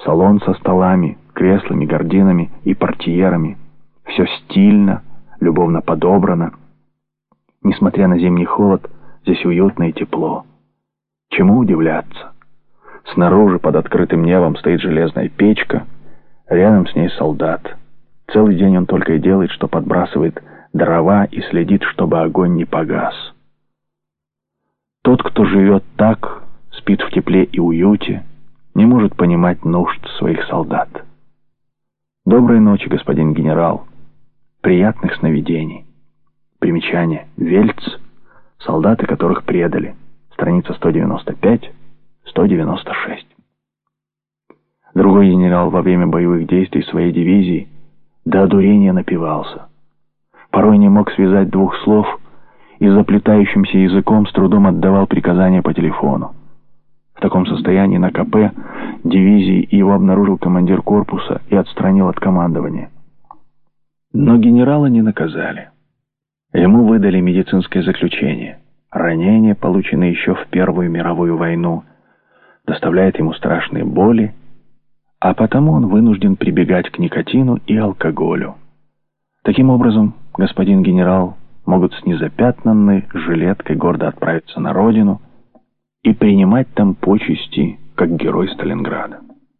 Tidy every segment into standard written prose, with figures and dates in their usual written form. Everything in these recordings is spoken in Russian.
Салон со столами, креслами, гардинами и портьерами. Все стильно, любовно подобрано. Несмотря на зимний холод, здесь уютно и тепло. Чему удивляться? Снаружи под открытым небом стоит железная печка, рядом с ней солдат. Целый день он только и делает, что подбрасывает дрова и следит, чтобы огонь не погас. Тот, кто живет так, спит в тепле и уюте, не может понимать нужд своих солдат. Доброй ночи, господин генерал. Приятных сновидений. Примечание. Вельц. Солдаты, которых предали. Страница 195-196. Другой генерал во время боевых действий своей дивизии до одурения напивался. Порой не мог связать двух слов и заплетающимся языком с трудом отдавал приказания по телефону. В таком состоянии на КП дивизии его обнаружил командир корпуса и отстранил от командования. Но генерала не наказали. Ему выдали медицинское заключение. Ранение, полученное еще в Первую мировую войну, доставляет ему страшные боли, а потому он вынужден прибегать к никотину и алкоголю. Таким образом, господин генерал могут с незапятнанной жилеткой гордо отправиться на родину и принимать там почести, как герой Сталинграда.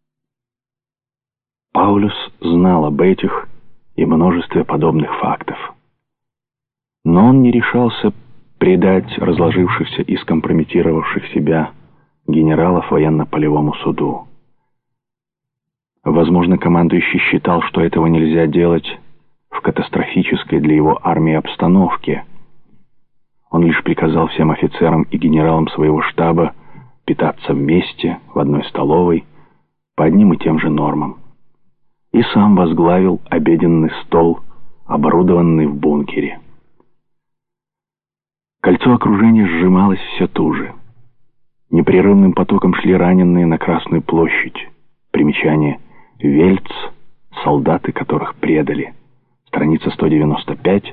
Паулюс знал об этих и множестве подобных фактов. Но он не решался предать разложившихся и скомпрометировавших себя генералов военно-полевому суду. Возможно, командующий считал, что этого нельзя делать в катастрофической для его армии обстановке. Он лишь приказал всем офицерам и генералам своего штаба питаться вместе в одной столовой по одним и тем же нормам. И сам возглавил обеденный стол, оборудованный в бункере. Кольцо окружения сжималось все туже. Непрерывным потоком шли раненые на Красную площадь. Примечание. Вельц, солдаты, которых предали. Страница 195-196.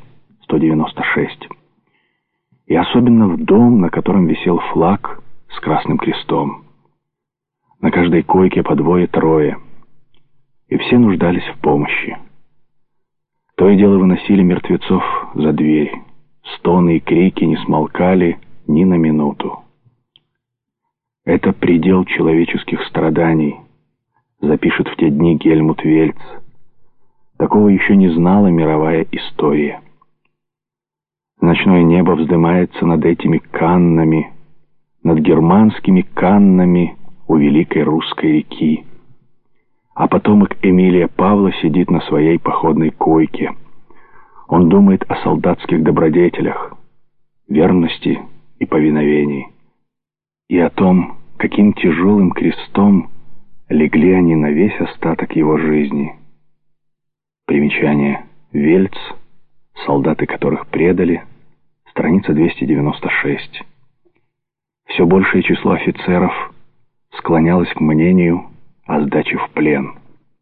И особенно в дом, на котором висел флаг с красным крестом. На каждой койке по двое-трое. И все нуждались в помощи. То и дело выносили мертвецов за дверь. Стоны и крики не смолкали ни на минуту. Это предел человеческих страданий, запишет в те дни Гельмут Вельц. Такого еще не знала мировая история. Ночное небо вздымается над этими Каннами, над германскими Каннами у Великой Русской реки. А потомок Эмилия Павла сидит на своей походной койке. Он думает о солдатских добродетелях, верности и повиновении, и о том, каким тяжелым крестом легли они на весь остаток его жизни. Примечание. Вельц, солдаты которых предали, страница 296. Все большее число офицеров склонялось к мнению о сдаче в плен.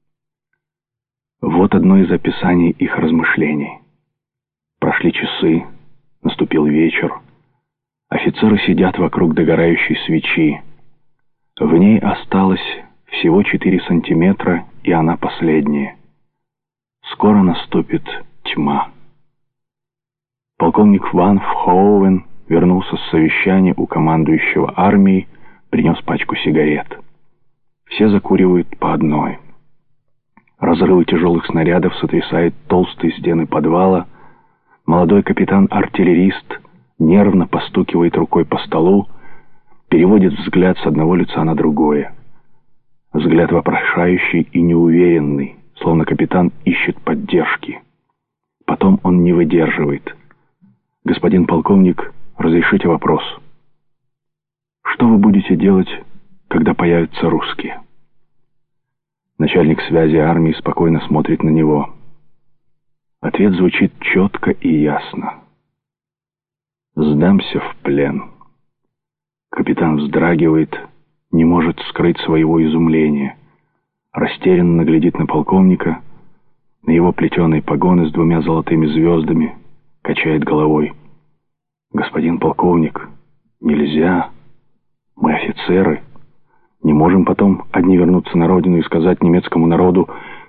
Вот одно из описаний их размышлений. Прошли часы, наступил вечер. Офицеры сидят вокруг догорающей свечи. В ней осталось всего 4 сантиметра, и она последняя. Скоро наступит тьма. Полковник Ван Фхоуэн вернулся с совещания у командующего армией, принес пачку сигарет. Все закуривают по одной. Разрывы тяжелых снарядов сотрясают толстые стены подвала. Молодой капитан-артиллерист нервно постукивает рукой по столу, переводит взгляд с одного лица на другое. Взгляд вопрошающий и неуверенный, словно капитан ищет поддержки. Потом он не выдерживает. «Господин полковник, разрешите вопрос. Что вы будете делать, когда появятся русские?» Начальник связи армии спокойно смотрит на него. Ответ звучит четко и ясно. «Сдамся в плен». Капитан вздрагивает, не может скрыть своего изумления. Растерянно глядит на полковника, на его плетеные погоны с 2 золотыми звездами, качает головой. «Господин полковник, нельзя. Мы офицеры. Не можем потом одни вернуться на родину и сказать немецкому народу: